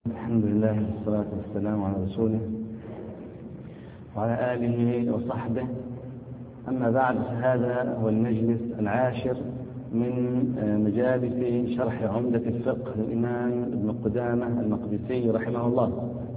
الحمد لله والصلاة والسلام على رسوله وعلى آله وصحبه. أما بعد، هذا هو المجلس العاشر من مجالس شرح عمدة الفقه للإمام ابن قدامة المقدسي رحمه الله.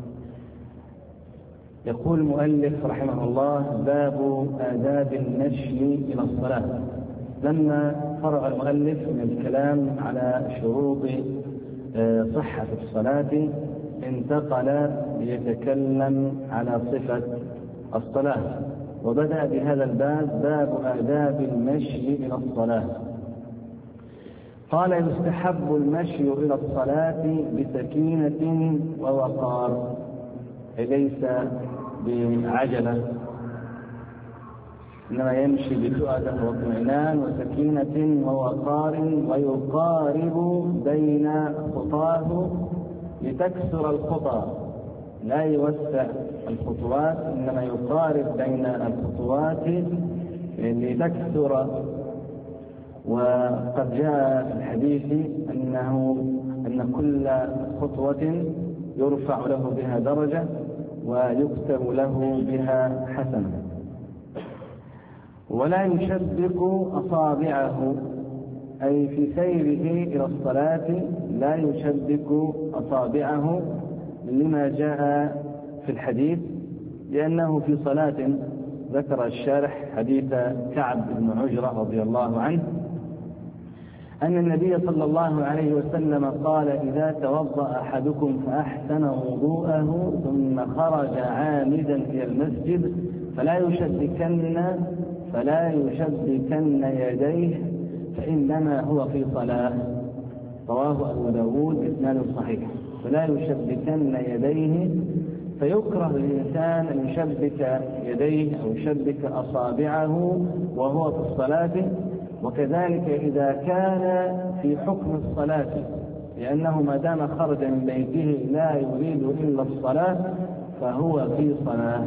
يقول المؤلف رحمه الله: باب آداب المشي إلى الصلاة. لما فرغ المؤلف من الكلام على شروط صحة الصلاة انتقل ليتكلم على صفة الصلاة، وبدأ بهذا الباب: باب آداب المشي إلى الصلاة. قال: يستحب المشي إلى الصلاة بسكينة ووقار، ليس بعجلة، إنما يمشي بتؤدة واطمئنان وسكينة ووقار، ويقارب بين خطاه لتكسر الخطى، لا يوسع الخطوات، إنما يقارب بين الخطوات لتكسر. وقد جاء في الحديث أن كل خطوة يرفع له بها درجة ويكتب له بها حسنة. ولا يشبك أصابعه، أي في سيره إلى الصلاة لا يشبك أصابعه، لما جاء في الحديث، لأنه في صلاة ذكر الشارح حديث كعب بن عجرة رضي الله عنه أن النبي صلى الله عليه وسلم قال: إذا توضأ أحدكم فأحسن وضوءه ثم خرج عامدا إلى المسجد فلا يشبكن يديه فإنما هو في صلاة. رواه أبو داود بإسناد صحيح. فلا يشبكن يديه، فيكره للإنسان أن يشبك يديه أو يشبك أصابعه وهو في الصلاة، وكذلك إذا كان في حكم الصلاة، لأنه ما دام خرج من بيته لا يريد إلا الصلاة فهو في صلاة.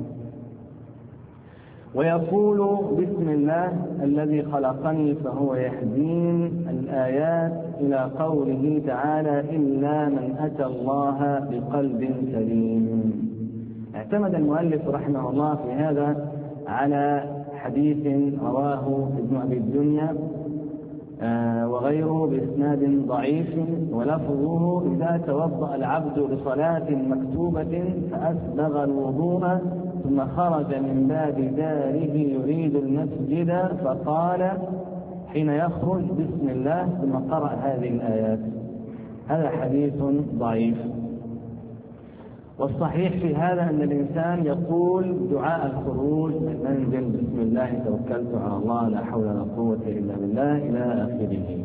ويقول: بسم الله الذي خلقني فهو يهدين، الآيات إلى قوله تعالى: إلا من أتى الله بقلب سليم. اعتمد المؤلف رحمه الله في هذا على حديث رواه ابن أبي الدنيا وغيره بإسناد ضعيف، ولفظه: إذا توضأ العبد لصلاة مكتوبة فأسبغ الوضوء ثم خرج من باب داره يريد المسجد فقال حين يخرج: بسم الله، ثم قرأ هذه الآيات. هذا حديث ضعيف. والصحيح في هذا أن الإنسان يقول دعاء الخروج من المنزل: بسم الله توكلت على الله لا حول ولا قوة إلا بالله، إلى آخره.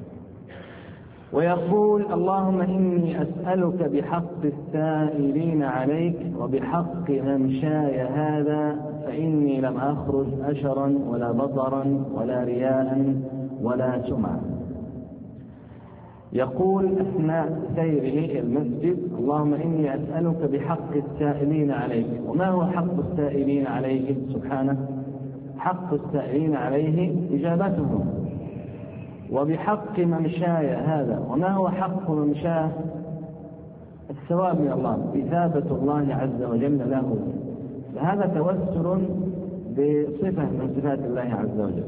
ويقول: اللهم إني أسألك بحق السائلين عليك وبحق ممشاي هذا، فإني لم أخرج أشرا ولا بطرا ولا رياء ولا سمعة. يقول أثناء سيره إلى المسجد: اللهم إني أسألك بحق السائلين عليك. وما هو حق السائلين عليه سبحانه؟ حق السائلين عليه إجابتهم. وبحق ممشاي هذا، وما هو حق ممشاه؟ الثواب من الله، إثابة الله عز وجل له. فهذا توسل بصفة من صفات الله عز وجل،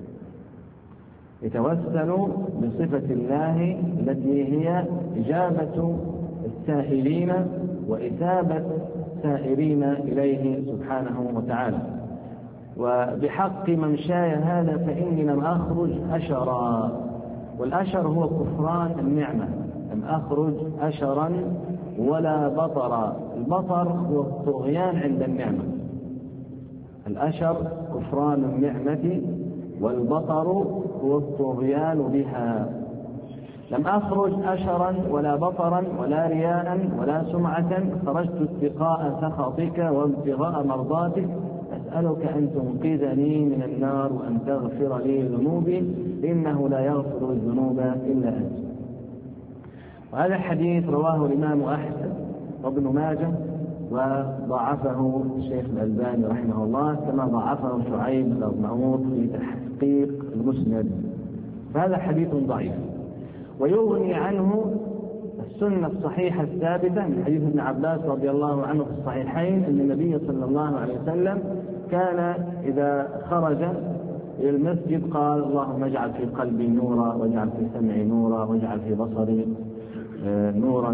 يتوسل بصفة الله التي هي إجابة السائلين وإثابة السائرين إليه سبحانه وتعالى. وبحق ممشاي هذا فإني لم أخرج أشرا، والأشر هو كفران النعمة، لم أخرج أشرا ولا بطرا. البطر هو الطغيان عند النعمة، الأشر كفران النعمة، والبطر هو الطغيان بها. لم أخرج أشرا ولا بطرا ولا رياء ولا سمعة، خرجت اتقاء سخطك وابتغاء مرضاتك، أسألك أن تنقذني من النار وأن تغفر لي ذنوبي، إنه لا يغفر الذنوب إلا أنت. وهذا الحديث رواه الإمام أحمد وابن ماجه، وضعفه الشيخ الألباني رحمه الله، كما ضعفه شعيب الأرناؤوط في تحقيق المسند. فهذا حديث ضعيف. ويغني عنه السنة الصحيحة الثابتة من حديث ابن عباس رضي الله عنه في الصحيحين أن النبي صلى الله عليه وسلم كان إذا خرج إلى المسجد قال: اللهم اجعل في قلبي نورا، واجعل في سمعي نورا، واجعل في بصري نورا،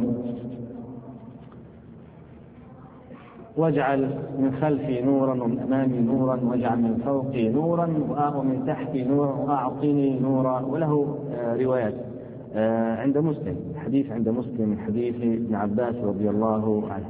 واجعل من خلفي نورا ومن أمامي نورا، واجعل من فوقي نورا ومن تحتي نورا، وأعطني نورا. وله روايات عند مسلم، حديث عند مسلم من حديث ابن عباس رضي الله عنه.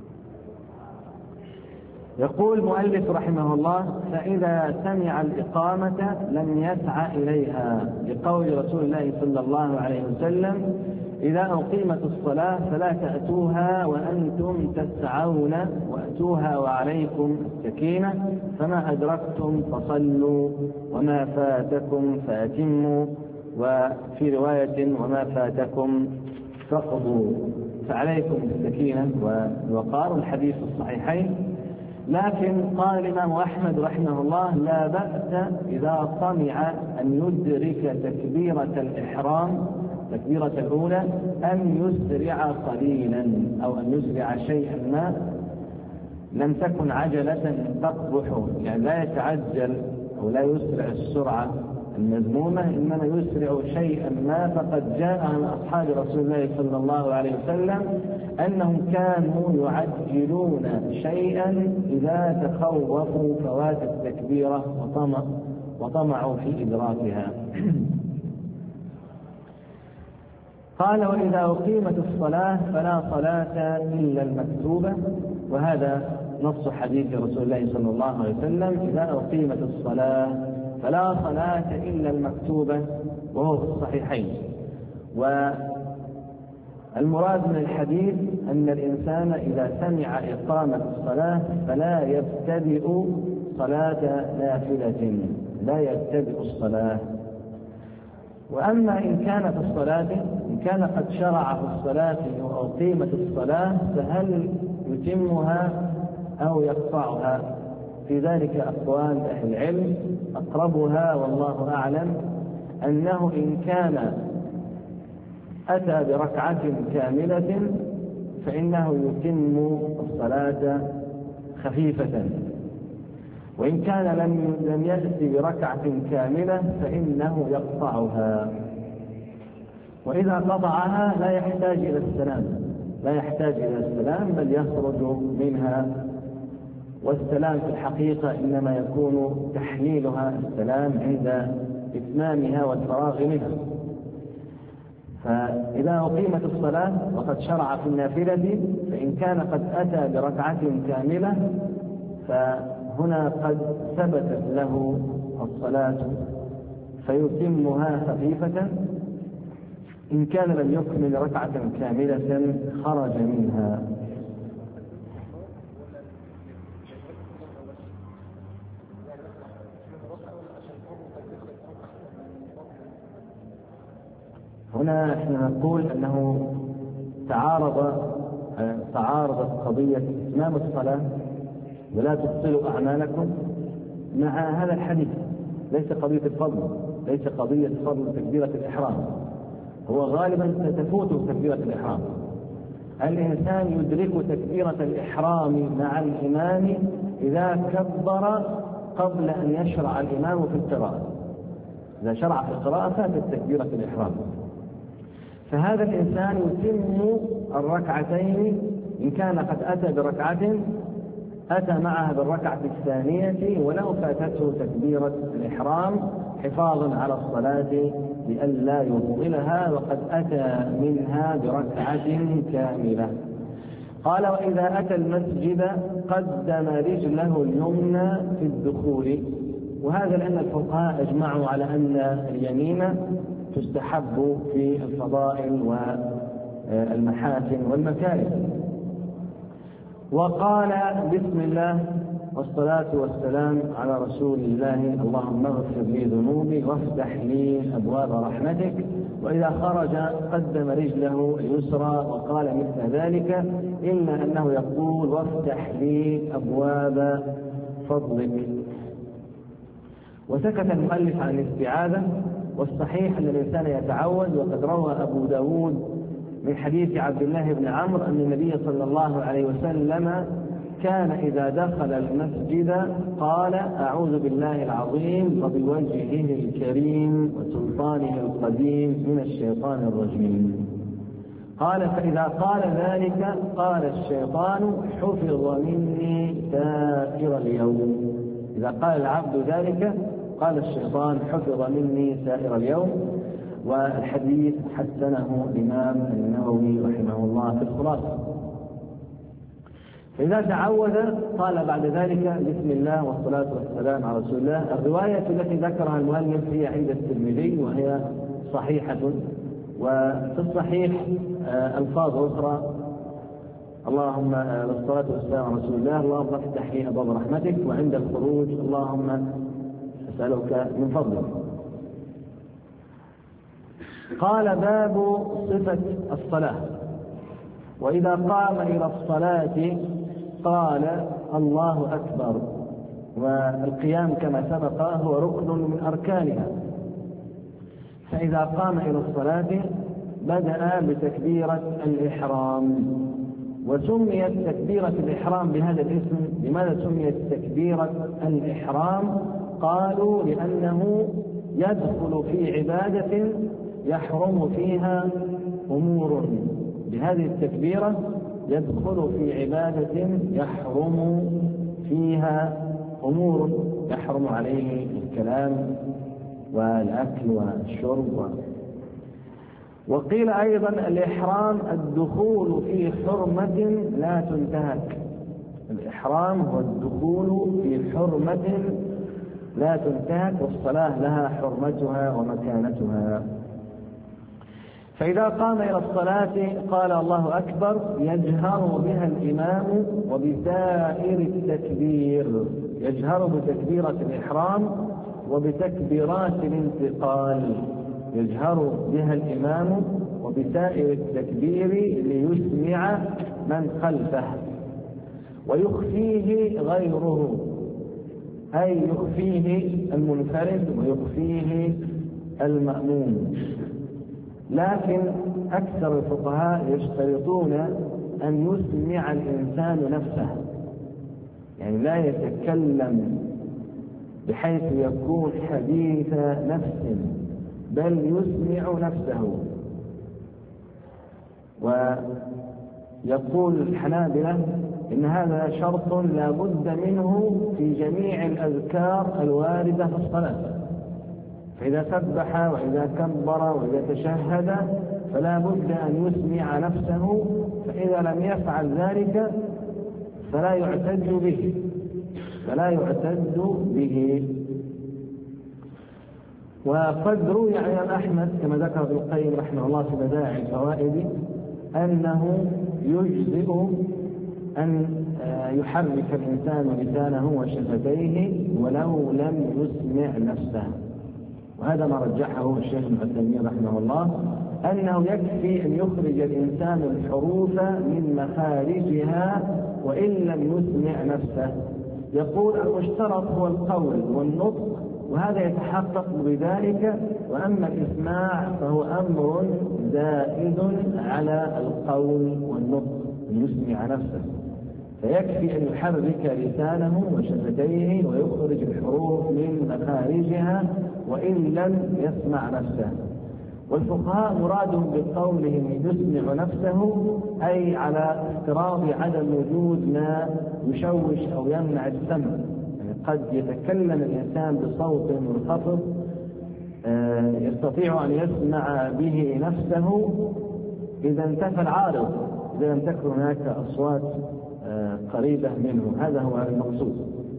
يقول المؤلف رحمه الله: فإذا سمع الإقامة لم يسعى إليها، لقول رسول الله صلى الله عليه وسلم: إذا أقيمت الصلاة فلا تأتوها وأنتم تسعون، وأتوها وعليكم السكينة، فما أدركتم فصلوا وما فاتكم فأتموا، وفي رواية: وما فاتكم فقضوا. فعليكم السكينة والوقار، الحديث الصحيحين. لكن قال الإمام أحمد رحمه الله: لا بأس إذا طمع أن يدرك تكبيرة الإحرام، تكبيرة الأولى، أن يسرع قليلا أو أن يسرع شيئا ما، لم تكن عجلة تقبح، يعني لا يتعجل أو لا يسرع السرعة المذمومة، إنما يسرع شيئا ما. فقد جاء عن أصحاب رسول الله صلى الله عليه وسلم أنهم كانوا يعجلون شيئا إذا تخوفوا فوات التكبيرة وطمعوا في إدراكها. قال: وإذا أقيمت الصلاة فلا صلاة إلا المكتوبة، وهذا نص حديث رسول الله صلى الله عليه وسلم: إذا أقيمت الصلاة فلا صلاة إلا المكتوبة، وهو في الصحيحين. والمراد من الحديث أن الإنسان إذا سمع إقامة الصلاة فلا يبتدئ صلاة نافلة، لا يبتدئ الصلاة. وأما إن كان في الصلاة، إن كان قد شرع في الصلاة أو أقيمت الصلاة، فهل يتمها أو يقطعها؟ في ذلك أقوال أهل العلم، أقربها والله أعلم أنه إن كان أتى بركعة كاملة فإنه يتم الصلاة خفيفة، وإن كان لم يأتي بركعة كاملة فإنه يقطعها. وإذا قطعها لا يحتاج إلى السلام، لا يحتاج إلى السلام، بل يخرج منها. والسلام في الحقيقة إنما يكون تحليلها السلام عند إتمامها والفراغ منها. فإذا أقيمت الصلاة وقد شرع في النافلة، فإن كان قد أتى بركعة كاملة فهنا قد ثبتت له الصلاة فيتمها خفيفة. إن كان لم يكمل ركعة كاملة خرج منها. هنا احنا نقول أنه تعارضت قضية إتمام الصلاة ولا تبطلوا أعمالكم مع هذا الحديث. ليس قضية الفضل، ليس قضية فضل تكبيرة الإحرام، هو غالبا تفوت تكبيرة الإحرام. الإنسان يدرك تكبيرة الإحرام مع الإمام إذا كبر قبل أن يشرع الإمام في القراءة. إذا شرع في القراءة فاتت تكبيرة الإحرام، فهذا الإنسان يتم الركعتين. إن كان قد أتى بركعة أتى معها بالركعة الثانية ولو فاتته تكبيرة الإحرام حفاظا على الصلاة لئلا يبطلها، وقد أتى منها بركعة كاملة. قال: وإذا أتى المسجد قدم رجله اليمنى في الدخول. وهذا لأن الفقهاء أجمعوا على أن اليمين تستحب في الفضائل والمحاسن والمكارم. وقال: بسم الله والصلاة والسلام على رسول الله، اللهم اغفر لي ذنوبي وافتح لي أبواب رحمتك. وإذا خرج قدم رجله اليسرى وقال مثل ذلك، إلا أنه يقول: وافتح لي أبواب فضلك. وسكت المؤلف عن الاستعاذة، والصحيح أن الإنسان يتعوذ. وقد روى أبو داود من حديث عبد الله بن عمرو أن النبي صلى الله عليه وسلم كان إذا دخل المسجد قال: أعوذ بالله العظيم وبوجهه الكريم وسلطانه القديم من الشيطان الرجيم. قال: فإذا قال ذلك قال الشيطان: حفظ مني سائر اليوم. إذا قال العبد ذلك قال الشيطان: حفظ مني سائر اليوم. والحديث حسنه الإمام النووي رحمه الله في الخلاصة. فإذا تعوذ قال بعد ذلك: بسم الله والصلاة والسلام على رسول الله. الرواية التي ذكرها المؤلف هي عند الترمذي وهي صحيحة، وفي الصحيح ألفاظ أخرى: اللهم بالصلاة والسلام على رسول الله، اللهم افتح لي أبواب رحمتك، وعند الخروج: اللهم أسألك من فضلك. قال: باب صفة الصلاة. وإذا قام إلى الصلاة قال: الله أكبر. والقيام كما سبق هو ركن من أركانها. فإذا قام إلى الصلاة بدأ بتكبيرة الإحرام. وسميت تكبيرة الإحرام بهذا الاسم. لماذا سميت تكبيرة الإحرام؟ قالوا: لأنه يدخل في عبادة يحرم فيها أمور. بهذه التكبيرة يدخل في عبادة يحرم فيها أمور، يحرم عليه الكلام والأكل والشرب. وقيل أيضا: الإحرام الدخول في حرمة لا تنتهك. الإحرام هو الدخول في حرمة لا تنتهك، والصلاة لها حرمتها ومكانتها. فإذا قام إلى الصلاة قال: الله أكبر، يجهر بها الإمام وبسائر التكبير. يجهر بتكبيرة الإحرام وبتكبيرات الانتقال. يجهر بها الإمام وبسائر التكبير ليسمع من خلفه، ويخفيه غيره، أي يخفيه المنفرد ويخفيه المأموم. لكن أكثر الفقهاء يشترطون أن يسمع الإنسان نفسه، يعني لا يتكلم بحيث يكون حديث نفس، بل يسمع نفسه. ويقول الحنابلة إن هذا شرط لا بد منه في جميع الأذكار الواردة في الصلاة. فإذا سبح وإذا كبر وإذا تشهد فلا بد أن يسمع نفسه، فإذا لم يفعل ذلك فلا يعتد به. وقد روي عن الإمام أحمد كما ذكر ابن القيم رحمه الله في بدائع الفوائد أنه يجزئ أن يحرك الإنسان لسانه وشفتيه ولو لم يسمع نفسه. وهذا ما رجحه الشيخ ابن عثيمين رحمه الله، أنه يكفي أن يخرج الإنسان الحروف من مخارجها وإن لم يسمع نفسه. يقول: المشترط هو القول والنطق، وهذا يتحقق بذلك، وأما الإسماع فهو أمر زائد على القول والنطق، أن يسمع نفسه. فيكفي أن يحرك لسانه وشفتيه ويخرج الحروف من مخارجها وإن لم يسمع نفسه. والفقهاء مرادهم بقولهم يسمع نفسه أي على افتراض عدم وجود ما يشوش أو يمنع السمع. يعني قد يتكلم الإنسان بصوت منخفض يستطيع أن يسمع به نفسه إذا انتفى العارض، إذا لم تكن هناك أصوات قريبة منه. هذا هو المقصود.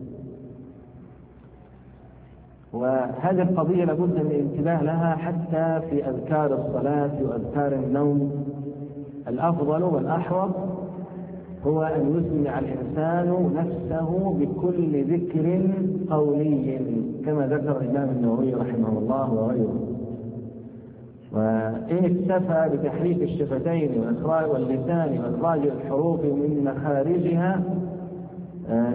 وهذه القضية لابد من الانتباه لها حتى في أذكار الصلاة وأذكار النوم. الأفضل والأحوط هو أن يسمع الإنسان نفسه بكل ذكر قولي كما ذكر الإمام النووي رحمه الله وغيره. وإن اكتفى بتحريك الشفتين واللسان وإخراج الحروف من مخارجها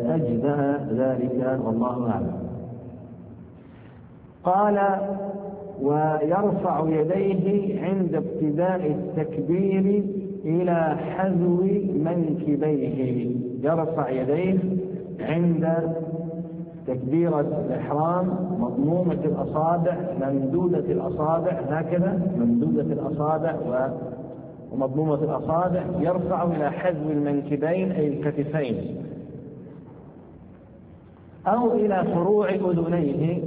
أجزأ ذلك والله أعلم. قال: ويرفع يديه عند ابتداء التكبير إلى حذو منكبيه. يرفع يديه عند تكبيرة الإحرام مضمومة الأصابع ممدودة الأصابع، هكذا ممدودة الأصابع ومضمومة الأصابع، يرفع إلى حذو المنكبين أي الكتفين أو إلى فروع أذنيه.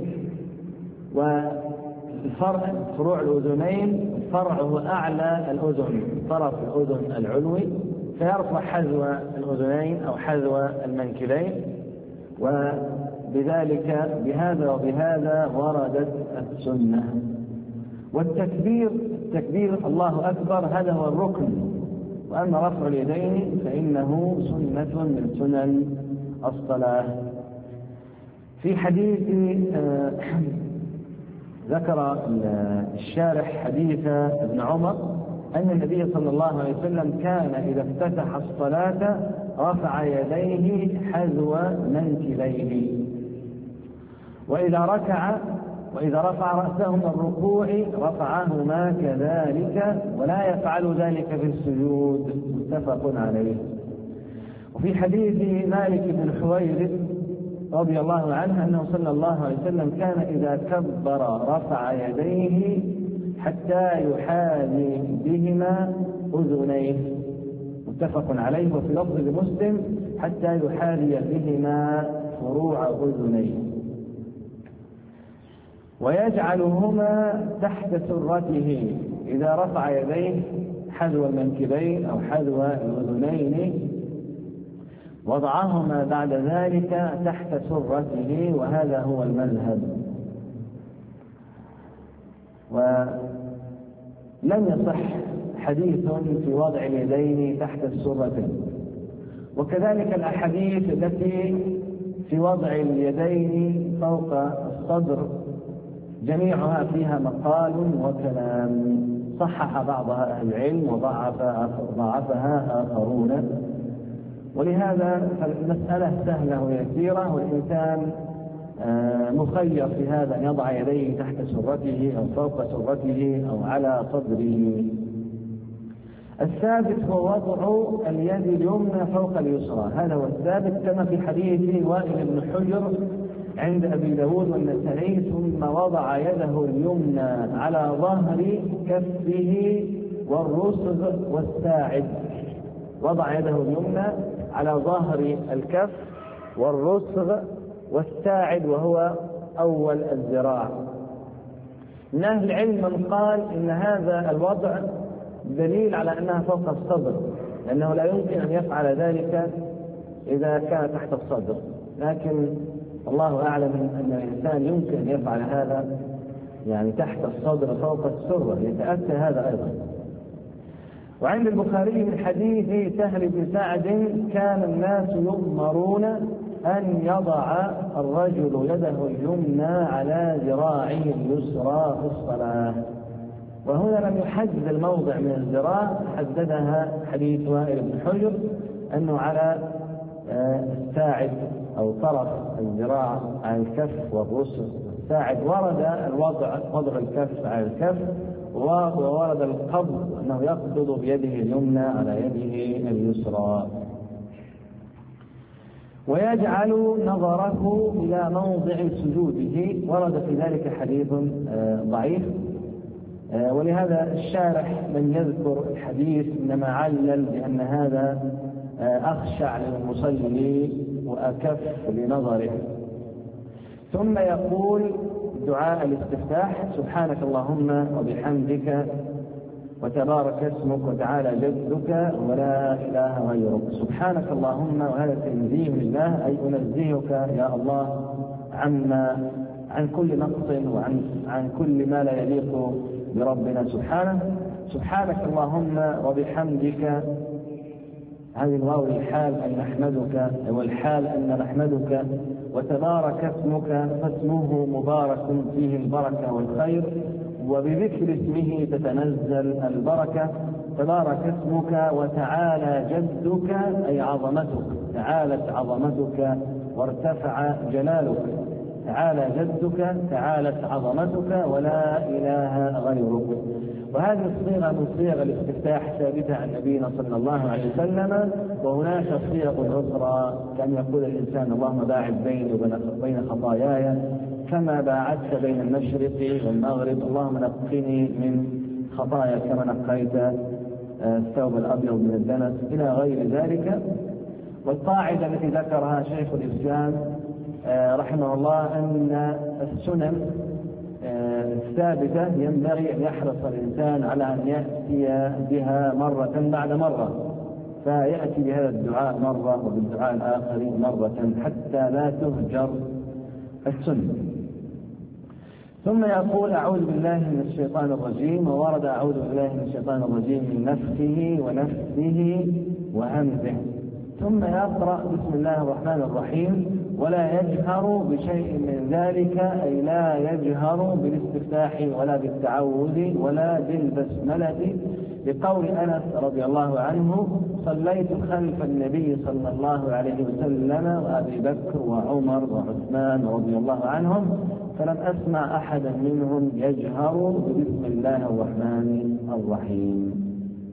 والفرع فروع الأذنين فرعه أعلى الأذن، طرف الأذن العلوي، فيرفع حذو الأذنين أو حذو المنكبين. وبذلك بهذا وبهذا وردت السنة. والتكبير الله أكبر هذا هو الركن، وأما رفع اليدين فإنه سنة من سنن الصلاة. في حديث ذكر الشارح حديث ابن عمر أن النبي صلى الله عليه وسلم كان إذا افتتح الصلاة رفع يديه حذو منكبيه، وإذا ركع وإذا رفع رأسه من الركوع رفعهما كذلك، ولا يفعل ذلك في السجود، متفق عليه. وفي حديث مالك بن الحويرث رضي الله عنه أنه صلى الله عليه وسلم كان إذا كبر رفع يديه حتى يحاذي بهما أذنيه، متفق عليه. وفي لفظ لمسلم حتى يحاذي بهما فروع أذنيه، ويجعلهما تحت سرته إذا رفع يديه حذو المنكبين أو حذو الأذنين، وضعهما بعد ذلك تحت سرته، وهذا هو المذهب. ولم يصح حديث في وضع اليدين تحت السرة، وكذلك الأحاديث التي في وضع اليدين فوق الصدر جميعها فيها مقال وكلام، صحح بعضها أهل العلم وضعفها آخرون. ولهذا المسألة سهلة ويسيرة، والإنسان مخير في هذا أن يضع يديه تحت سرته أو فوق سرته أو على صدره. الثابت هو وضع اليد اليمنى فوق اليسرى، هذا هو الثابت، كما في حديث وائل بن حجر عند أبي داود والنسائي: ثم وضع يده اليمنى على ظهر كفه والرسغ والساعد. وضع يده اليمنى على ظهر الكف والرسغ والساعد، وهو أول الذراع. من أهل العلم من قال إن هذا الوضع دليل على أنها فوق الصدر، لأنه لا يمكن أن يفعل ذلك إذا كان تحت الصدر، لكن الله أعلم أن الإنسان يمكن أن يفعل هذا يعني تحت الصدر فوق السرة، يتأتى هذا أيضا. وعند البخاري من حديث سهل بن سعد: كان الناس يؤمرون أن يضع الرجل يده اليمنى على ذراعه اليسرى في الصلاة. وهنا لم يحدد الموضع من الذراع، حددها حديث وائل بن حجر أنه على الساعد أو طرف الذراع على الكف والرسغ. الساعد ورد وضع الكف على الكف، وورد القبض أنه يقبض بيده اليمنى على يده اليسرى. ويجعل نظره إلى موضع سجوده، ورد في ذلك حديث ضعيف، ولهذا الشارح من يذكر الحديث إنما علل بأن هذا أخشع للمصلي وأكف لنظره. ثم يقول دعاء الاستفتاح: سبحانك اللهم وبحمدك وتبارك اسمك وتعالى جدك ولا إله غيرك. سبحانك اللهم، وهذا تنزيه لله، أي أنزهك يا الله عن كل نقص وعن كل ما لا يليق بربنا سبحانه. سبحانك اللهم وبحمدك، هذه الواو الحال أن نحمدك، والحال أن نحمدك. وتبارك اسمك، فاسمه مبارك فيه البركة والخير، وبذكر اسمه تتنزل البركة. تبارك اسمك وتعالى جدك، أي عظمتك، تعالت عظمتك وارتفع جلالك، تعالى جدك، تعالت عظمتك، ولا إله غيرك. وهذه الصيغة من صيغ الاستفتاح ثابتة عن نبينا صلى الله عليه وسلم. وهناك صيغ أخرى كان يقول الإنسان: اللهم باعد بيني وبين خطاياي كما باعدت بين المشرق والمغرب، اللهم نقني من خطايا كما نقيت الثوب الأبيض من الدنس، إلى غير ذلك. والقاعدة التي ذكرها شيخ الإسلام رحمه الله أن السنن الثابتة ينبغي أن يحرص الإنسان على أن يأتي بها مرة بعد مرة، فيأتي بهذا الدعاء مرة وبالدعاء الآخر مرة حتى لا تهجر السنة. ثم يقول: أعوذ بالله من الشيطان الرجيم. وورد أعوذ بالله من الشيطان الرجيم من نفسه ونفسه وهمزه. ثم يقرأ: بسم الله الرحمن الرحيم، ولا يجهر بشيء من ذلك، أي لا يجهر بالاستفتاح ولا بالتعوذ ولا بالبسملة، لقول أنس رضي الله عنه: صليت خلف النبي صلى الله عليه وسلم وأبي بكر وعمر وعثمان رضي الله عنهم، فلم أسمع أحدا منهم يجهر بسم الله الرحمن الرحيم.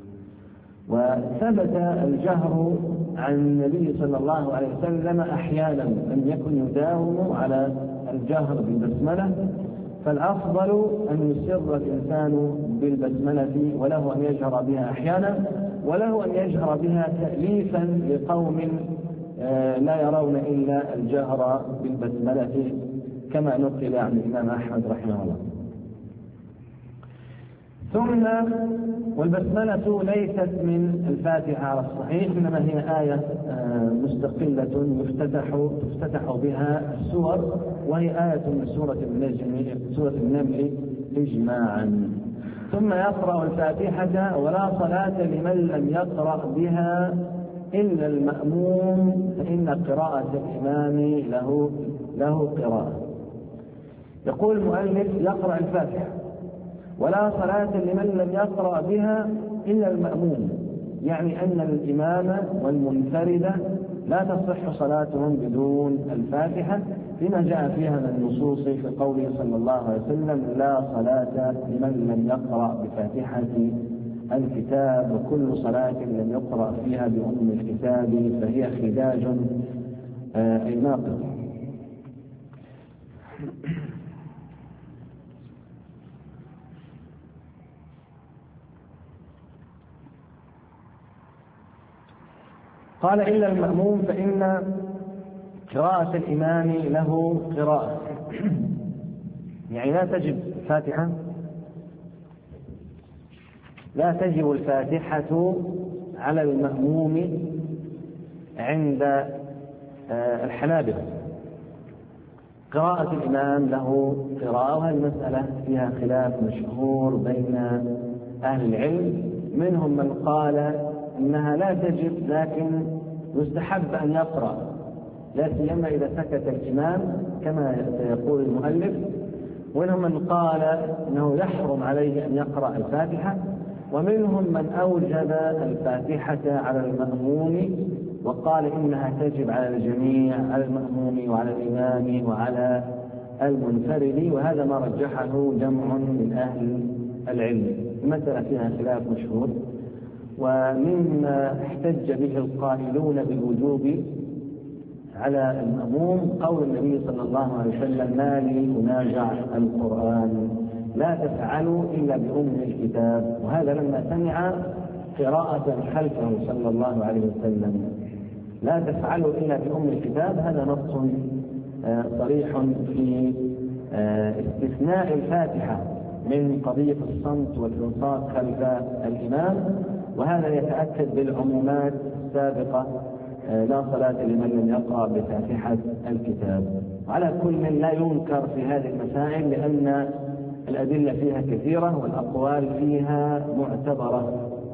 وثبت الجهر عن النبي صلى الله عليه وسلم أحيانا، لم يكن يداوم على الجهر بالبسملة، فالأفضل أن يسر الإنسان بالبسملة، وله أن يجهر بها أحيانا، وله أن يجهر بها تأليفا لقوم لا يرون إلا الجهر بالبسملة، كما نقل عن الإمام أحمد رحمه الله. ثم والبسملة ليست من الفاتحة على الصحيح، إنما هي آية مستقلة تفتتح بها السور، وهي آية من سورة النمل إجماعا. ثم يقرأ الفاتحة: ولا صلاة لمن لم يقرأ بها إلا المأموم، فإن قراءة الإمام له قراءة. يقول المؤلف: يقرأ الفاتحة، ولا صلاة لمن لم يقرأ بها إلا المأموم، يعني أن الإمام والمنفرد لا تصح صلاتهم بدون الفاتحة، لما جاء فيها من النصوص في قوله صلى الله عليه وسلم: لا صلاة لمن لم يقرأ بفاتحة الكتاب، وكل صلاة لم يقرأ فيها بأم الكتاب فهي خداج أي ناقض. قال: إلا المأموم، فإن قراءة الإمام له قراءة. يعني لا تجب الفاتحة على المأموم عند الحنابلة. قراءة الإمام له قراءة، وهذه المسألة فيها خلاف مشهور بين أهل العلم، منهم من قال إنها لا تجب لكن يستحب أن يقرأ، لا سيما إذا سكت الإمام كما يقول المؤلف، ومنهم من قال إنه يحرم عليه أن يقرأ الفاتحة، ومنهم من أوجب الفاتحة على المأموم وقال إنها تجب على الجميع، على المأموم وعلى الإمام وعلى المنفرد، وهذا ما رجحه جمع من أهل العلم. المسألة فيها خلاف مشهور، ومما احتج به القائلون بالوجوب على المأموم قول النبي صلى الله عليه وسلم: ما لي أناجع القرآن، لا تفعلوا إلا بأم الكتاب، وهذا لما سمع قراءة خلفه صلى الله عليه وسلم: لا تفعلوا إلا بأم الكتاب، هذا نص صريح في استثناء الفاتحة من قضية الصمت والإنصات خلف الإمام، وهذا يتأكد بالعمومات السابقة: لا صلاة لمن لم يقرأ بفاتحة الكتاب. وعلى كل لا ينكر في هذه المسائل، لأن الأدلة فيها كثيرة والأقوال فيها معتبرة.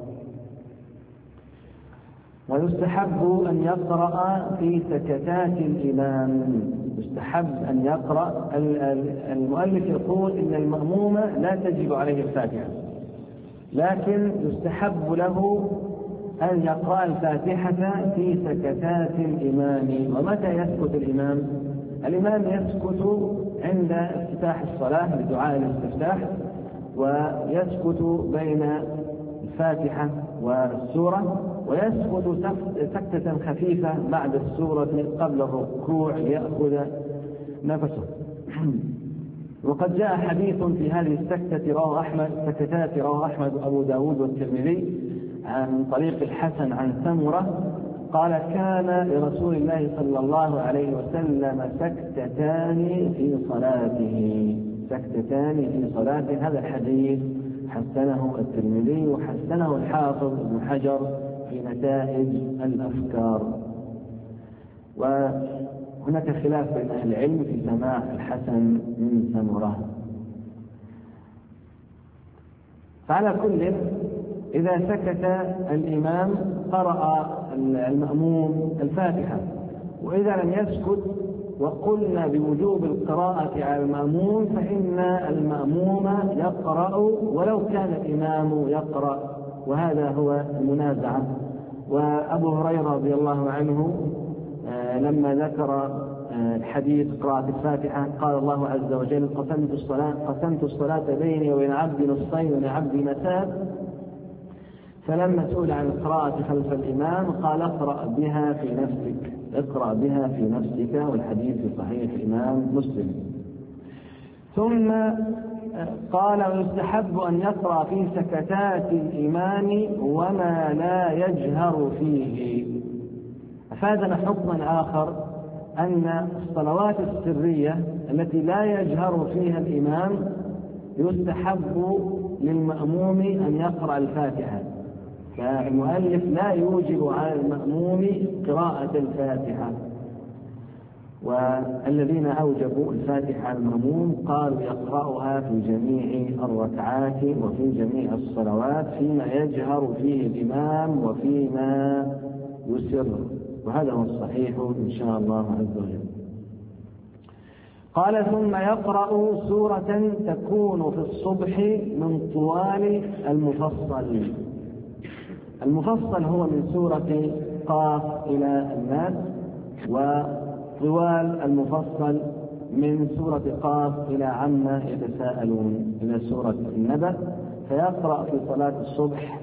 ويستحب أن يقرأ في سكتات الإمام، يستحب أن يقرأ. المؤلف يقول إن المأموم لا تجب عليه الفاتحة، لكن يستحب له أن يقرأ الفاتحة في سكتات الإمام. ومتى يسكت الإمام؟ الإمام يسكت عند افتتاح الصلاة بدعاء الاستفتاح، ويسكت بين الفاتحة والسورة، ويسكت سكتة خفيفة بعد السورة قبل الركوع ليأخذ نفسه. وقد جاء حديث في هذه السكتات رواه أحمد وأبو داود والترمذي عن طريق الحسن عن سمرة قال: كان لرسول الله صلى الله عليه وسلم سكتتان في صلاته. هذا الحديث حسنه الترمذي وحسنه الحافظ ابن حجر في نتائج الأفكار. وهناك خلاف بين أهل العلم في سماع الحسن من سمرة. فعلى كل، إذا سكت الإمام قرأ المأموم الفاتحة، وإذا لم يسكت وقلنا بوجوب القراءة على المأموم فإن المأموم يقرأ ولو كان الإمام يقرأ، وهذا هو المنازعة. وأبو هريرة رضي الله عنه لما ذكر الحديث قراءة الفاتحة قال الله عز وجل: قسمت الصلاة بيني وبين عبدي نصفين ولعبدي مساء. فلما سئل عن القراءة خلف الإمام قال: اقرأ بها في نفسك، والحديث في صحيح الإمام مسلم. ثم قال: ويستحب أن يقرأ في سكتات الإمام وما لا يجهر فيه. أفادنا حكما آخر أن الصلوات السرية التي لا يجهر فيها الإمام يستحب للمأموم أن يقرأ الفاتحة، فالمؤلف لا يوجب على المأموم قراءة الفاتحة. والذين أوجبوا الفاتحة على المأموم قالوا يقرأها في جميع الركعات وفي جميع الصلوات فيما يجهر فيه الإمام وفيما يسر، وهذا هو الصحيح إن شاء الله عز وجل. قال: ثم يقرأ سورة تكون في الصبح من طوال المفصل. المفصل هو من سورة قاف إلى الناس، وطوال المفصل من سورة قاف إلى عما يتساءلون إلى سورة النبأ. فيقرأ في صلاة الصبح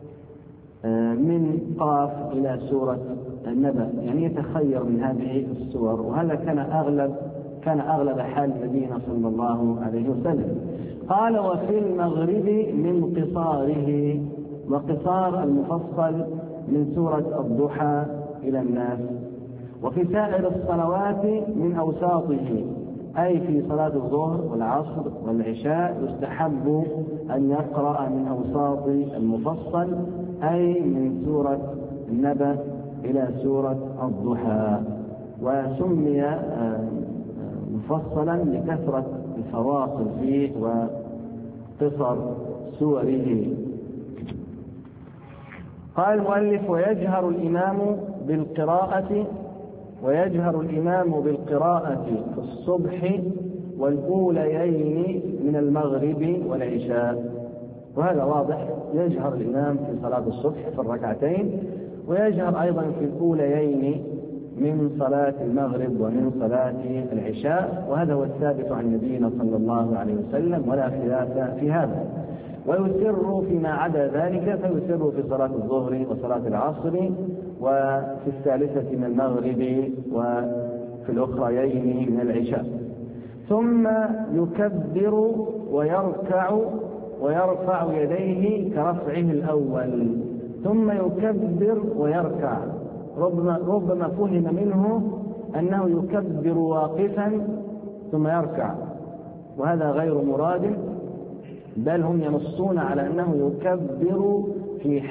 من قاف إلى سورة النبأ، يعني يتخير من هذه السور، وهذا كان أغلب حال نبينا صلى الله عليه وسلم. قال: وفي المغرب من قصاره، وقصار المفصل من سورة الضحى إلى الناس. وفي سائر الصلوات من أوساطه، أي في صلاة الظهر والعصر والعشاء يستحب أن يقرأ من أوساط المفصل، أي من سورة النبأ إلى سورة الضحى. وسمي مفصلا لكثرة الفواصل فيه وقصر سوره. قال المؤلف: ويجهر الإمام بالقراءة في الصبح والأوليين من المغرب والعشاء. وهذا واضح، يجهر الإمام في صلاة الصبح في الركعتين، ويجهر أيضا في الأوليين من صلاة المغرب ومن صلاة العشاء، وهذا هو الثابت عن نبينا صلى الله عليه وسلم ولا خلاف في هذا. ويسر فيما عدا ذلك، فيسر في صلاة الظهر وصلاة العصر وفي الثالثة من المغرب وفي الأخريين من العشاء. ثم يكبر ويرفع يديه كرفعه الأول، ثم يكبر ويركع. ربما فهم منه أنه يكبر واقفا ثم يركع، وهذا غير مراد، بل هم ينصون على أنه يكبر في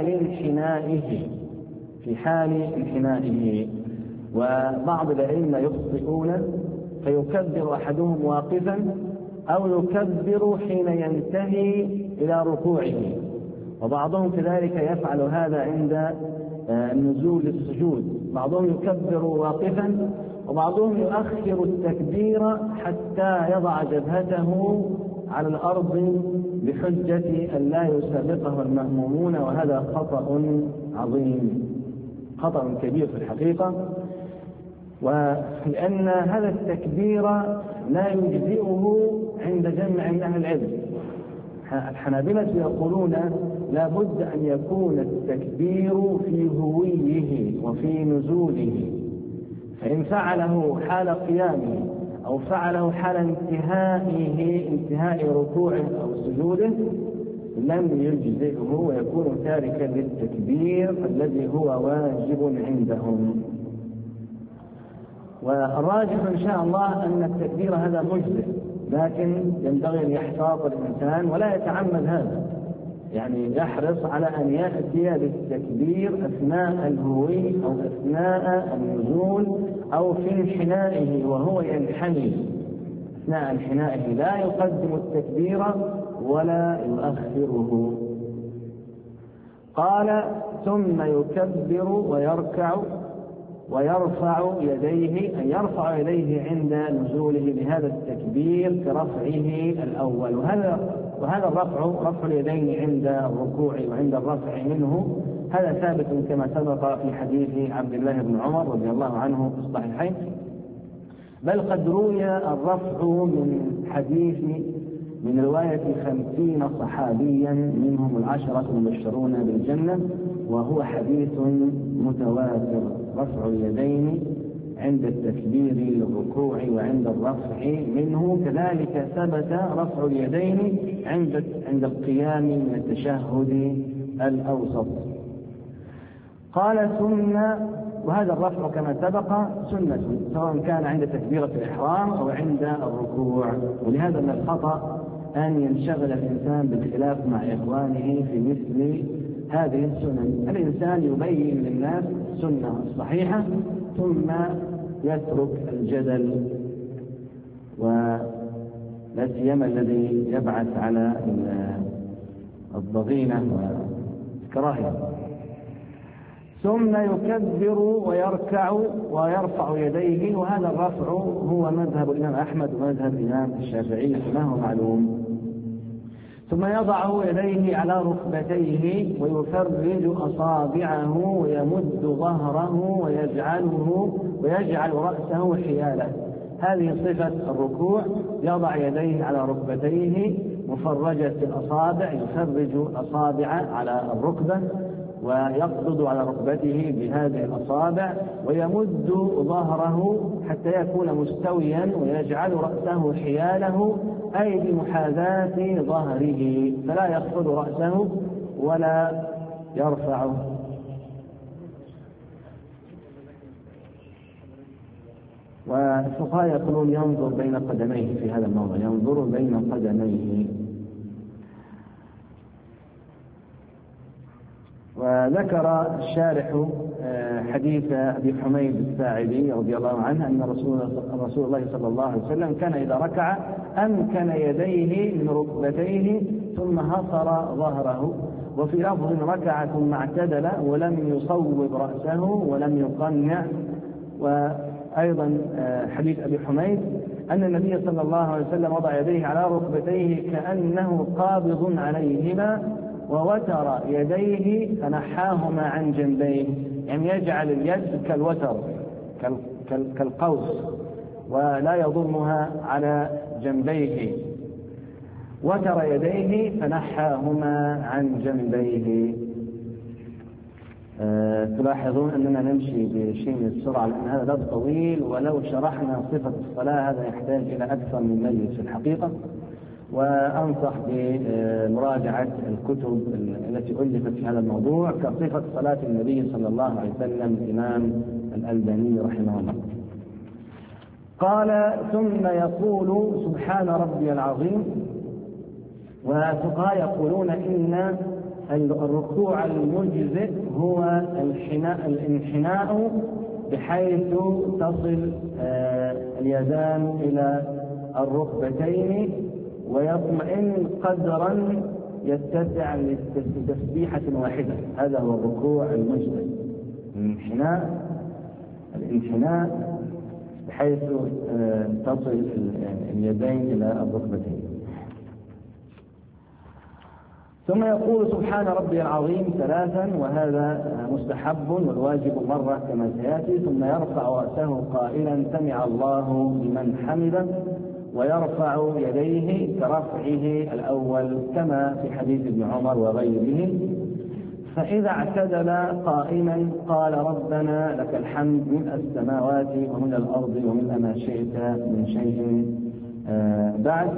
حال انحنائه. وبعض الأئمة يخطئون فيكبر أحدهم واقفا أو يكبر حين ينتهي إلى ركوعه، وبعضهم كذلك يفعل هذا عند النزول للسجود. بعضهم يكبر واقفا، وبعضهم يؤخر التكبير حتى يضع جبهته على الأرض بحجة أن لا يسابقه المأمومون، وهذا خطأ عظيم، خطأ كبير في الحقيقة. ولأن هذا التكبير لا يجزئه عند جمع من أهل العلم. الحنابلة يقولون لا بد أن يكون التكبير في هويه وفي نزوله، فإن فعله حال قيامه أو فعله حال انتهاء ركوعه أو سجوده لم يجزئه ويكون تاركا للتكبير الذي هو واجب عندهم. والراجح إن شاء الله أن التكبير هذا مجزئ، لكن ينبغي أن يحتاط الإنسان ولا يتعمد هذا، يعني يحرص على أن يأتي بالتكبير أثناء الهوي أو أثناء النزول أو في انحنائه وهو ينحني. أثناء انحنائه لا يقدم التكبير ولا يؤخره. قال ثم يكبر ويركع ويرفع يديه، أن يرفع يديه عند نزوله بهذا التكبير كرفعه الأول. وهذا رفع اليدين عند الركوع وعند الرفع منه هذا ثابت كما سبق في حديث عبد الله بن عمر رضي الله عنه في الصحيحين، بل قد روي الرفع من رواية 50 صحابيا منهم 10 المبشرون بالجنة، وهو حديث متواتر، رفع اليدين عند التكبير للركوع وعند الرفع منه. كذلك ثبت رفع اليدين عند القيام من التشهد الأوسط. قال وهذا الرفع كما سبق سنة، سواء كان عند تكبيرة الإحرام أو عند الركوع. ولهذا من الخطأ أن ينشغل الإنسان بالخلاف مع إخوانه في مثل هذه السنن. الإنسان يبين للناس السنة الصحيحة ثم يترك الجدل، ولا سيما الذي يبعث على الضغينة والكراهية. ثم يكبر ويركع ويرفع يديه، وهذا الرفع هو مذهب الإمام أحمد ومذهب الإمام الشافعي كما هو معلوم. ثم يضع يديه على ركبتيه ويفرج أصابعه ويمد ظهره ويجعل رأسه حياله. هذه صفة الركوع، يضع يديه على ركبتيه مفرجة الأصابع، يفرج الأصابع على الركبة ويقبض على ركبته بهذه الأصابع ويمد ظهره حتى يكون مستويا ويجعل رأسه حياله، أي بمحاذاة ظهره، فلا يخفض رأسه ولا يرفعه. والفقهاء يقولون ينظر بين قدميه في هذا الموضع، ينظر بين قدميه. وذكر الشارح حديث أبي حميد الساعدي رضي الله عنه أن رسول الله صلى الله عليه وسلم كان إذا ركع أمكن يديه من ركبتيه ثم هصر ظهره، وفي لفظ ركع ثم اعتدل ولم يصوب رأسه ولم يقنع. وأيضا حديث أبي حميد أن النبي صلى الله عليه وسلم وضع يديه على ركبتيه كأنه قابض عليهما ووتر يديه فنحاهما عن جنبيه، يعني يجعل اليد كالوتر كالقوس ولا يضمها على جنبيه. وتر يديه فنحاهما عن جنبيه. تلاحظون أننا نمشي بشيء من السرعة لأن هذا باب طويل، ولو شرحنا صفة الصلاة هذا يحتاج إلى أكثر من مجلس في الحقيقة. وأنصح بمراجعة الكتب التي ألفت في هذا الموضوع كصفة صلاة النبي صلى الله عليه وسلم الإمام الألباني رحمه الله. قال ثم يقول سبحان ربي العظيم. والفقهاء يقولون إن الركوع المجزئ هو الانحناء بحيث تصل اليدان إلى الركبتين ويطمئن قدرا يتسع لتسبيحة واحدة. هذا هو الركوع المجزئ، الانحناء بحيث تصل اليدين إلى الركبتين. ثم يقول سبحان ربي العظيم 3، وهذا مستحب والواجب مرة كما سيأتي. ثم يرفع رأسه قائلا سمع الله لمن حمده، ويرفع يديه كرفعه الأول كما في حديث ابن عمر وغيره. فإذا اعتدل قائما قال ربنا لك الحمد ملء السماوات ومن الأرض ومن ما شئت من شيء بعد،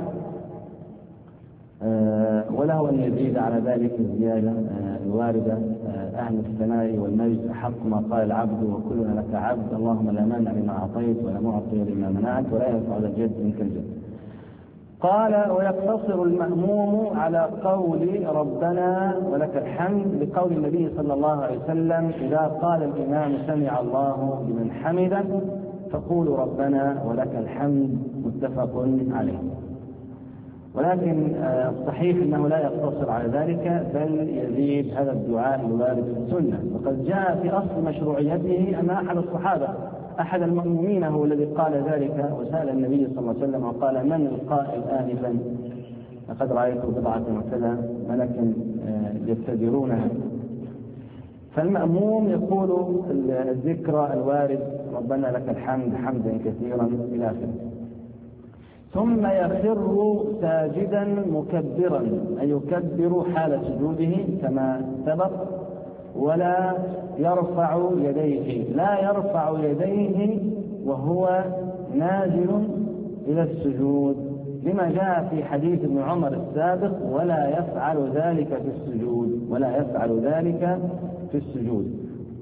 وله أن يزيد على ذلك الزيادة الواردة أهل الثناء والمجد أحق ما قال العبد وكلنا لك عبد، اللهم لا مانع لما أعطيت ولا معطي لما منعت ولا ينفع ذا الجد منك الجد. قال ويقتصر المأموم على قول ربنا ولك الحمد بقول النبي صلى الله عليه وسلم إذا قال الإمام سمع الله لمن حمده فقولوا ربنا ولك الحمد، متفق عليه. ولكن الصحيح أنه لا يقتصر على ذلك بل يزيد هذا الدعاء الوارد في السنة، وقد جاء في أصل مشروعيته أن أحد الصحابة أحد المأمومين هو الذي قال ذلك، وسأل النبي صلى الله عليه وسلم وقال من القائل آنفا لقد رأيت بضعة وكذا ملكا يبتدرونها. فالمأموم يقول الذكر الوارد ربنا لك الحمد حمدا كثيرا إلى آخره. ثم يخر ساجدا مكبرا، أي يكبر حال سجوده كما سبق، ولا يرفع يديه، لا يرفع يديه وهو نازل إلى السجود، لما جاء في حديث ابن عمر السابق ولا يفعل ذلك في السجود، ولا يفعل ذلك في السجود.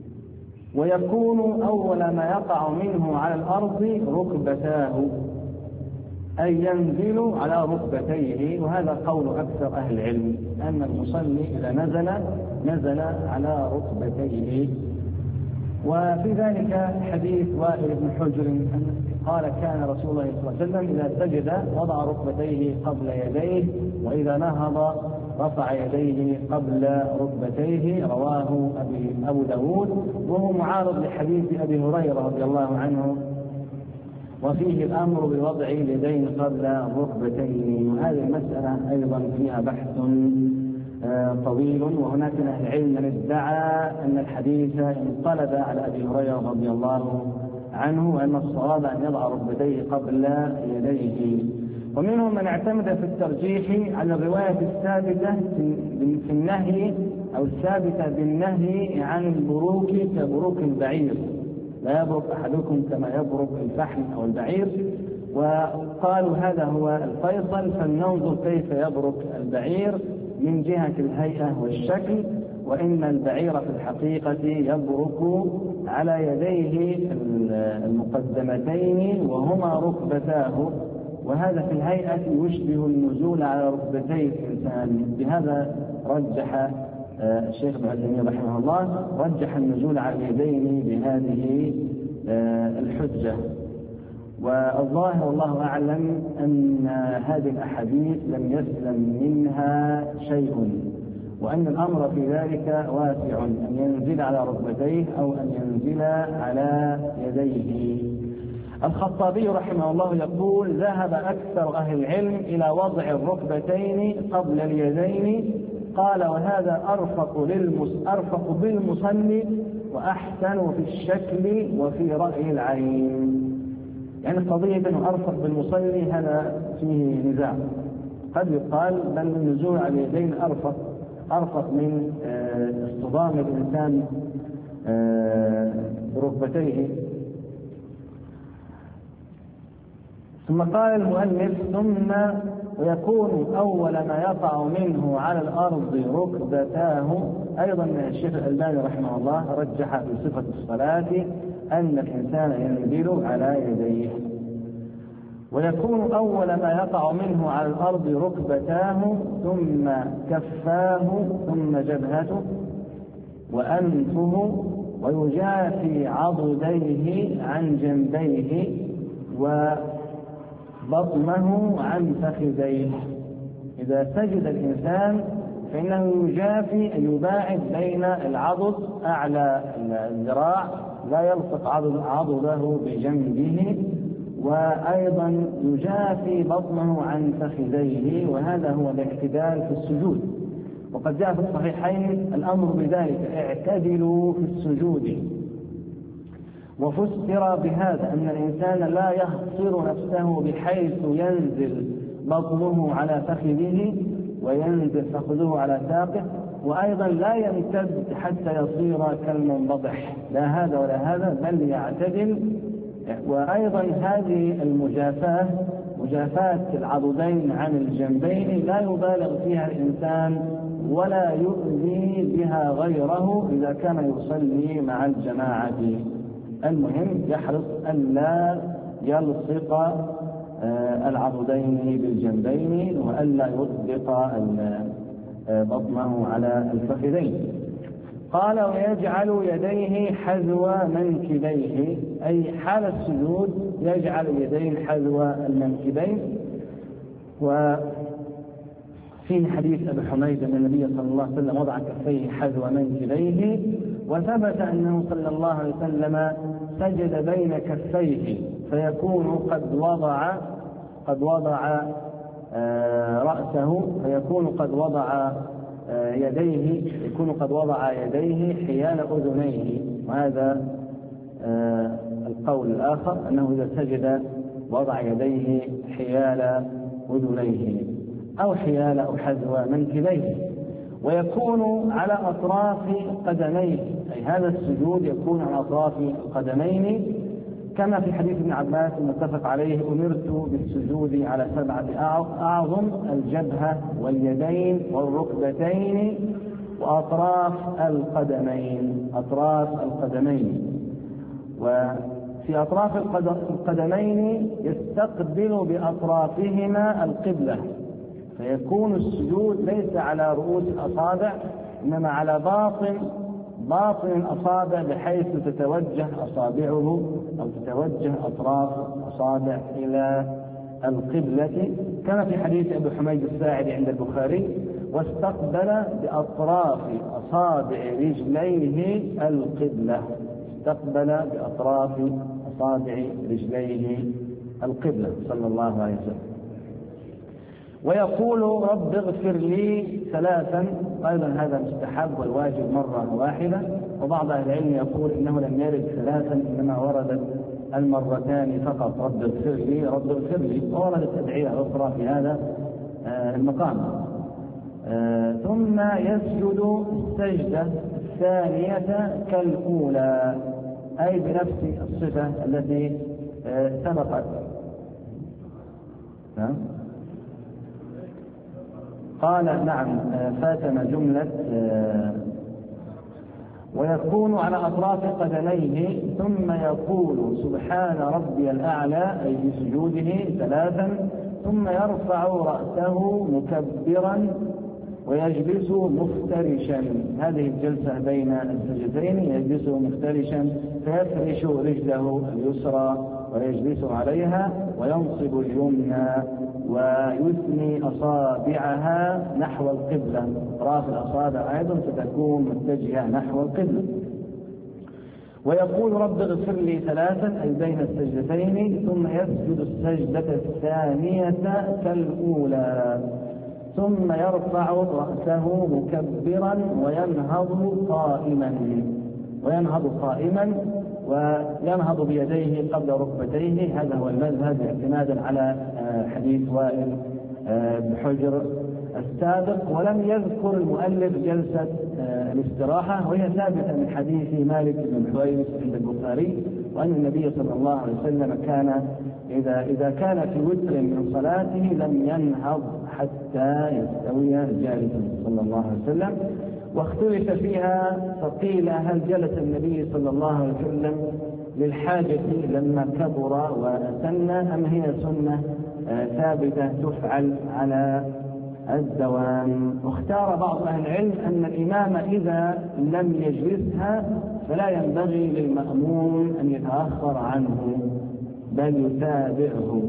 ويكون أول ما يقع منه على الأرض ركبتاه، أي ينزل على ركبتيه، وهذا قول أكثر أهل العلم أن المصلي إذا نزل على ركبتيه. وفي ذلك حديث وائل بن حجر قال كان رسول الله صلى الله عليه وسلم إذا سجد وضع ركبتيه قبل يديه، وإذا نهض رفع يديه قبل ركبتيه، رواه أبو داود، وهو معارض لحديث أبي هريرة رضي الله عنه وفيه الأمر بوضع اليدين قبل الركبتين. وهذه المسألة أيضا فيها بحث طويل، وهناك من أهل العلم من ادعى أن الحديث انقلب على أبي هريرة رضي الله عنه، وأن الصواب أن يضع ركبتيه قبل يديه. ومنهم من اعتمد في الترجيح على الرواية الثابتة في النهي أو الثابتة بالنهي عن البروك كبروك البعير، لا يبرك أحدكم كما يبرك الفحم أو البعير، وقالوا هذا هو الفيصل، فلننظر كيف يبرك البعير من جهة الهيئة والشكل، وإن البعير في الحقيقة يبرك على يديه المقدمتين وهما ركبتاه، وهذا في الهيئة يشبه النزول على ركبتي الإنسان. بهذا رجح الشيخ ابن عثيمين رحمه الله رجح النزول على اليدين بهذه الحجة. والظاهر والله أعلم أن هذه الأحاديث لم يسلم منها شيء، وأن الأمر في ذلك واسع، أن ينزل على ركبتيه أو أن ينزل على يديه. الخطابي رحمه الله يقول ذهب أكثر أهل العلم إلى وضع الركبتين قبل اليدين، قال وهذا أرفق بالمصلي وأحسن في الشكل وفي رأي العين. يعني قضية أنه أرفق بالمصلي هذا فيه نزاع، قد يقال بل النزول على اليدين أرفق من اصطدام الإنسان بركبتيه. ثم قال المؤلف ثم ويكون أول ما يقع منه على الأرض ركبتاه. أيضا الشيخ الألباني رحمه الله رجح في صفة الصلاة أن الإنسان ينزل على يديه. ويكون أول ما يقع منه على الأرض ركبتاه ثم كفاه ثم جبهته وأنفه، ويجافي عضديه عن جنبيه وبطنه عن فخذيه. إذا سجد الإنسان فإنه يجافي أن يباعد بين العضد أعلى الذراع، لا يلصق عضده بجنبه، وأيضا يجافي بطنه عن فخذيه، وهذا هو الاعتدال في السجود. وقد جاء في الصحيحين الأمر بذلك: اعتدلوا في السجود. وفسر بهذا أن الإنسان لا يحصر نفسه بحيث ينزل بطنه على فخذه وينزل فخذه على ساقه، وأيضا لا يمتد حتى يصير كالمنبطح، لا هذا ولا هذا، بل يعتدل. وأيضا هذه المجافاة، مجافاة العضدين عن الجنبين، لا يبالغ فيها الإنسان ولا يؤذي بها غيره إذا كان يصلي مع الجماعة. المهم يحرص ألا يلصق العضدين بالجنبين وألا يطبق بطنه على الفخذين. قال: ويجعل يديه حذو منكبيه، أي حال السجود يجعل يديه حذو المنكبين. وفي حديث أبي حميد أن النبي صلى الله عليه وسلم وضع كفيه حذو منكبيه، وثبت أنه صلى الله عليه وسلم سجد بين كفيه فيكون قد وضع رأسه، فيكون قد وضع يديه، يكون قد وضع يديه حيال أذنيه. وهذا القول الآخر أنه إذا سجد وضع يديه حيال أذنيه أو حيال أو حذو منكبيه. ويكون على أطراف قدميه، أي هذا السجود يكون على أطراف القدمين، كما في حديث ابن عباس المتفق عليه: أمرت بالسجود على 7 أعظم: الجبهة واليدين والركبتين وأطراف القدمين. أطراف القدمين. وفي أطراف القدمين يستقبل بأطرافهما القبلة، فيكون السجود ليس على رؤوس الأصابع إنما على باطن الأصابع، بحيث تتوجه أصابعه أو تتوجه أطراف الأصابع إلى القبلة، كما في حديث أبي حميد الساعدي عند البخاري: واستقبل بأطراف أصابع رجليه القبلة. استقبل بأطراف أصابع رجليه القبلة صلى الله عليه وسلم. ويقول: رب اغفر لي 3. أيضا هذا مستحب والواجب مرة واحدة، وبعض أهل العلم يقول إنه لم يرد 3 إنما وردت المرتان فقط: رب اغفر لي، رب اغفر لي. ووردت أدعية أخرى في هذا المقام. ثم يسجد السجدة الثانية كالأولى، أي بنفس الصفة التي سبقت. قال: نعم، فاتنا جملة. ويكون على أطراف قدميه ثم يقول: سبحان ربي الأعلى، أي في سجوده 3. ثم يرفع رأسه مكبرا ويجلس مفترشا. هذه الجلسة بين السجدتين يجلس مفترشا، فيفرش رجله اليسرى ويجلس عليها وينصب اليمنى ويثني أصابعها نحو القبلة. أطراف الأصابع أيضا ستكون متجهة نحو القبلة. ويقول: رب اغفر لي 3، أي بين السجدتين. ثم يسجد السجدة الثانية كالأولى. ثم يرفع رأسه مكبرا وينهض قائما وينهض بيديه قبل ركبتيه. هذا هو المذهب اعتمادا على حديث وائل بن حجر السابق. ولم يذكر المؤلف جلسة الاستراحة، وهي ثابتة من حديث مالك بن الحويرث عند البخاري، وأن النبي صلى الله عليه وسلم كان إذا كان في وتر من صلاته لم ينهض حتى يستوي جالسا صلى الله عليه وسلم. واختلف فيها، فقيل: هل جلس النبي صلى الله عليه وسلم للحاجة لما كبر وأسن، أم هي سنة ثابتة تفعل على الدوام؟ واختار بعض أهل العلم أن الإمام إذا لم يجلسها فلا ينبغي للمأموم أن يتأخر عنه بل يتابعه.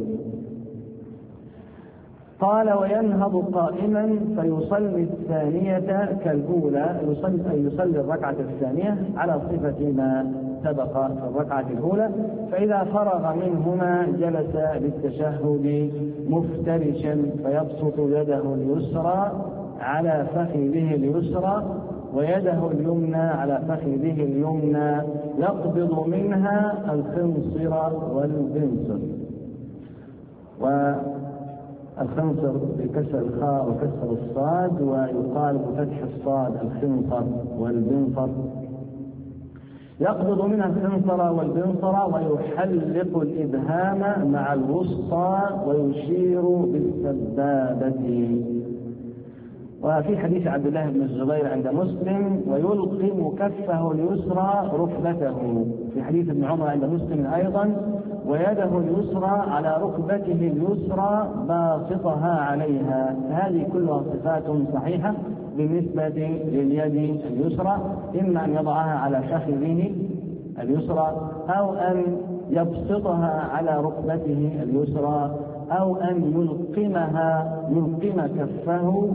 قال: وينهض قائما فيصلي الثانية كالأولى، يصلي الركعة الثانية على صفة ما سبق في الركعة الأولى. فإذا فرغ منهما جلس للتشهد مفترشا، فيبسط يده اليسرى على فخذه اليسرى ويده اليمنى على فخذه اليمنى، يقبض منها الخنصر والبنصر. والخنصر بكسر الخاء وكسر الصاد، ويقال بفتح الصاد الخنصر والبنصر. يقبض منها الخنصر والبنصر ويحلق الإبهام مع الوسطى ويشير بالسبابة. وفي حديث عبد الله بن الزبير عند مسلم: ويلقم كفه اليسرى ركبته. في حديث ابن عمر عند مسلم أيضا: ويده اليسرى على ركبته اليسرى باسطها عليها. هذه كلها صفات صحيحة بالنسبة لليد اليسرى، إما أن يضعها على فخذه اليسرى، أو أن يبسطها على ركبته اليسرى، أو أن يلقم كفه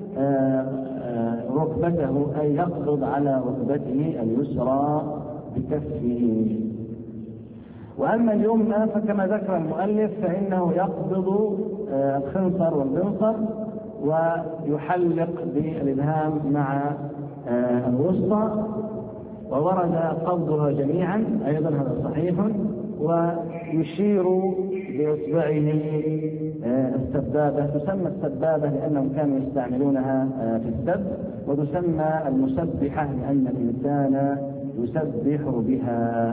ركبته، أي يقبض على ركبته اليسرى بكفه. وأما اليمنى فكما ذكر المؤلف فإنه يقبض الخنصر والبنصر ويحلق بالإبهام مع الوسطى، وورد قبضها جميعا أيضا، هذا صحيح. ويشير بإصبعه السبابة. تسمى السبابة لأنهم كانوا يستعملونها في السب، وتسمى المسبحة لأن الإنسان يسبح بها.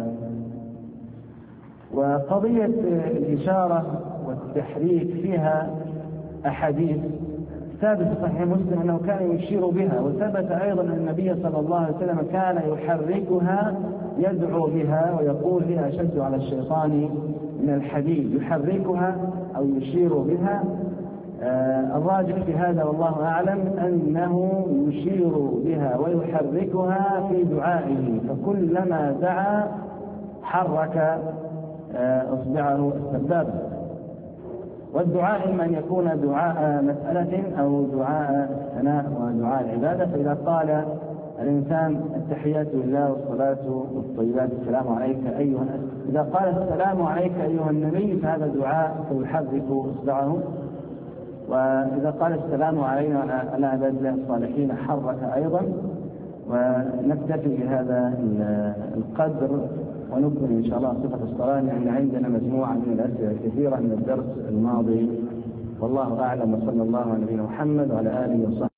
وقضية الإشارة والتحريك فيها أحاديث ثابت في صحيح مسلم أنه كان يشير بها، وثبت أيضا أن النبي صلى الله عليه وسلم كان يحركها يدعو بها ويقول: هي أشد على الشيطان من الحديد. يحركها أو يشير بها. الراجح في هذا والله أعلم أنه يشير بها ويحركها في دعائه، فكلما دعا حرك إصبعه السبابة. والدعاء إما أن يكون دعاء مسألة أو دعاء ثناء ودعاء العبادة. فإذا قال الإنسان: التحيات لله والصلاة والطيبات السلام عليك أيها، إذا قال: السلام عليك أيها النبي، فهذا دعاء فيحرك إصبعه. وإذا قال: السلام علينا على عباد الله الصالحين، حرك أيضا. ونكتفي بهذا القدر ونكمل إن شاء الله صفة الصلاة، لأن عندنا مجموعة من الأسئلة الكثيرة من الدرس الماضي. والله أعلم، وصلى الله على نبينا محمد وعلى آله وصحبه.